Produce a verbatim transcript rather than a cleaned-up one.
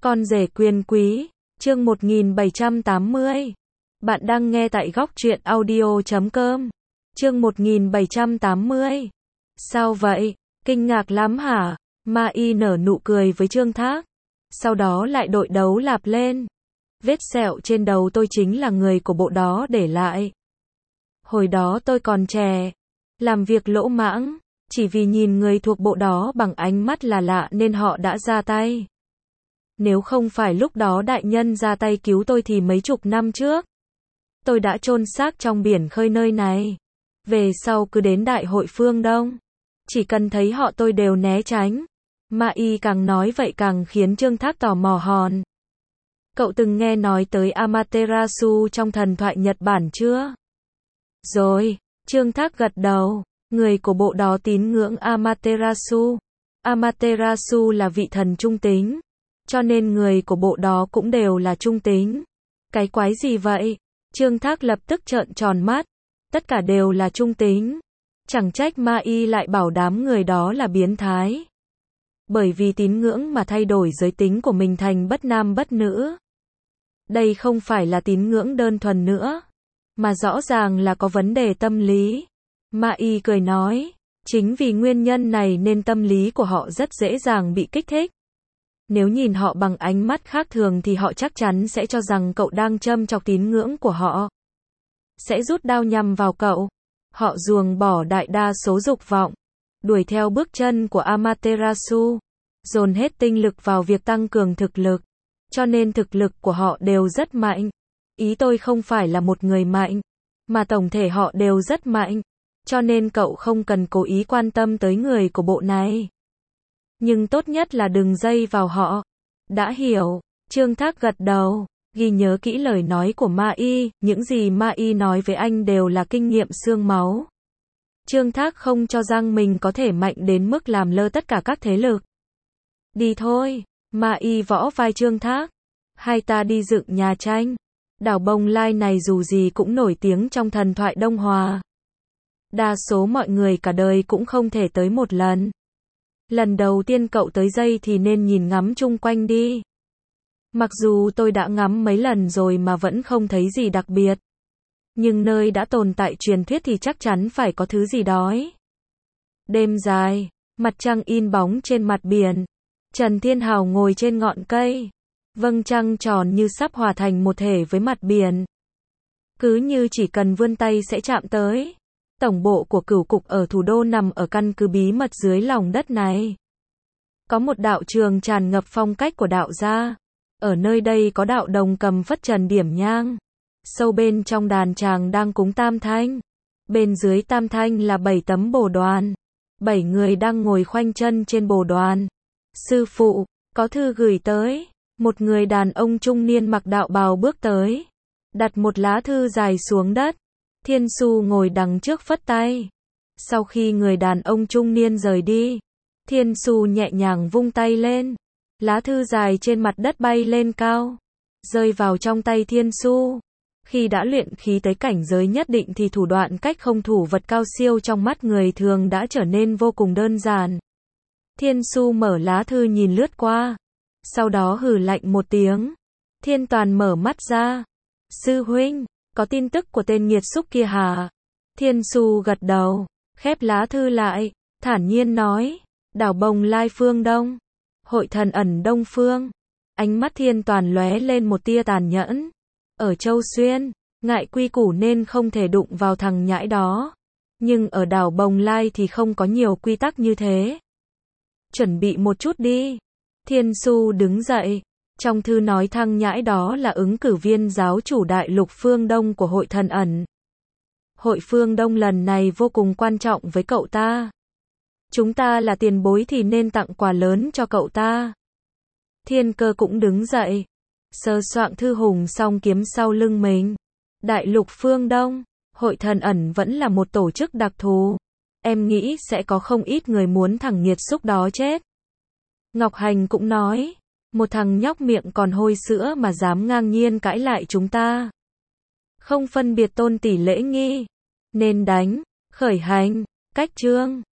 Con rể quyền quý, chương một nghìn bảy trăm tám mươi. Bạn đang nghe tại góc truyện audio chấm com. Chương một nghìn bảy trăm tám mươi. Sao vậy? Kinh ngạc lắm hả? Ma Y nở nụ cười với Trương Thác. Sau đó lại đội đấu lạp lên. Vết sẹo trên đầu tôi chính là người của bộ đó để lại. Hồi đó tôi còn trẻ, làm việc lỗ mãng, chỉ vì nhìn người thuộc bộ đó bằng ánh mắt là lạ nên họ đã ra tay. Nếu không phải lúc đó đại nhân ra tay cứu tôi thì mấy chục năm trước, tôi đã chôn xác trong biển khơi nơi này. Về sau cứ đến đại hội phương Đông, chỉ cần thấy họ tôi đều né tránh. Ma Y càng nói vậy càng khiến Trương Thác tò mò hòn. Cậu từng nghe nói tới Amaterasu trong thần thoại Nhật Bản chưa? Rồi, Trương Thác gật đầu. Người của bộ đó tín ngưỡng Amaterasu. Amaterasu là vị thần trung tính, cho nên người của bộ đó cũng đều là trung tính. Cái quái gì vậy? Trương Thác lập tức trợn tròn mắt. Tất cả đều là trung tính. Chẳng trách Ma Y lại bảo đám người đó là biến thái. Bởi vì tín ngưỡng mà thay đổi giới tính của mình thành bất nam bất nữ. Đây không phải là tín ngưỡng đơn thuần nữa, mà rõ ràng là có vấn đề tâm lý. Ma Y cười nói, chính vì nguyên nhân này nên tâm lý của họ rất dễ dàng bị kích thích. Nếu nhìn họ bằng ánh mắt khác thường thì họ chắc chắn sẽ cho rằng cậu đang châm chọc tín ngưỡng của họ. Sẽ rút đao nhằm vào cậu. Họ ruồng bỏ đại đa số dục vọng, đuổi theo bước chân của Amaterasu, dồn hết tinh lực vào việc tăng cường thực lực. Cho nên thực lực của họ đều rất mạnh. Ý tôi không phải là một người mạnh, mà tổng thể họ đều rất mạnh. Cho nên cậu không cần cố ý quan tâm tới người của bộ này. Nhưng tốt nhất là đừng dây vào họ. Đã hiểu. Trương Thác gật đầu, ghi nhớ kỹ lời nói của Ma Y. Những gì Ma Y nói với anh đều là kinh nghiệm xương máu. Trương Thác không cho rằng mình có thể mạnh đến mức làm lơ tất cả các thế lực. Đi thôi. Ma Y võ vai Trương Thác. Hai ta đi dựng nhà tranh. Đảo Bồng Lai này dù gì cũng nổi tiếng trong thần thoại Đông Hòa. Đa số mọi người cả đời cũng không thể tới một lần. Lần đầu tiên cậu tới đây thì nên nhìn ngắm chung quanh đi. Mặc dù tôi đã ngắm mấy lần rồi mà vẫn không thấy gì đặc biệt. Nhưng nơi đã tồn tại truyền thuyết thì chắc chắn phải có thứ gì đó. Đêm dài, mặt trăng in bóng trên mặt biển. Trần Thiên Hào ngồi trên ngọn cây. Vầng trăng tròn như sắp hòa thành một thể với mặt biển. Cứ như chỉ cần vươn tay sẽ chạm tới. Tổng bộ của Cửu Cục ở thủ đô nằm ở căn cứ bí mật dưới lòng đất này. Có một đạo trường tràn ngập phong cách của đạo gia. Ở nơi đây có đạo đồng cầm phất trần điểm nhang. Sâu bên trong đàn tràng đang cúng tam thanh. Bên dưới tam thanh là bảy tấm bồ đoàn. Bảy người đang ngồi khoanh chân trên bồ đoàn. Sư phụ, có thư gửi tới. Một người đàn ông trung niên mặc đạo bào bước tới. Đặt một lá thư dài xuống đất. Thiên Su ngồi đằng trước phất tay. Sau khi người đàn ông trung niên rời đi, Thiên Su nhẹ nhàng vung tay lên. Lá thư dài trên mặt đất bay lên cao, rơi vào trong tay Thiên Su. Khi đã luyện khí tới cảnh giới nhất định thì thủ đoạn cách không thủ vật cao siêu trong mắt người thường đã trở nên vô cùng đơn giản. Thiên Su mở lá thư nhìn lướt qua. Sau đó hừ lạnh một tiếng. Thiên Toàn mở mắt ra. Sư huynh, có tin tức của tên nghiệt xúc kia hả? Thiên Su gật đầu, khép lá thư lại, thản nhiên nói, đảo Bồng Lai phương Đông, hội thần ẩn Đông Phương. Ánh mắt Thiên Toàn lóe lên một tia tàn nhẫn. Ở Châu Xuyên, ngại quy củ nên không thể đụng vào thằng nhãi đó. Nhưng ở đảo Bồng Lai thì không có nhiều quy tắc như thế. Chuẩn bị một chút đi. Thiên Su đứng dậy. Trong thư nói thằng nhãi đó là ứng cử viên giáo chủ đại lục phương Đông của hội thần ẩn. Hội phương Đông lần này vô cùng quan trọng với cậu ta. Chúng ta là tiền bối thì nên tặng quà lớn cho cậu ta. Thiên Cơ cũng đứng dậy. Sờ soạng thư hùng xong kiếm sau lưng mình. Đại lục phương Đông, hội thần ẩn vẫn là một tổ chức đặc thù. Em nghĩ sẽ có không ít người muốn thằng nghiệt xúc đó chết. Ngọc Hành cũng nói. Một thằng nhóc miệng còn hôi sữa mà dám ngang nhiên cãi lại chúng ta. Không phân biệt tôn tỷ lễ nghi. Nên đánh, khởi hành, cách chương.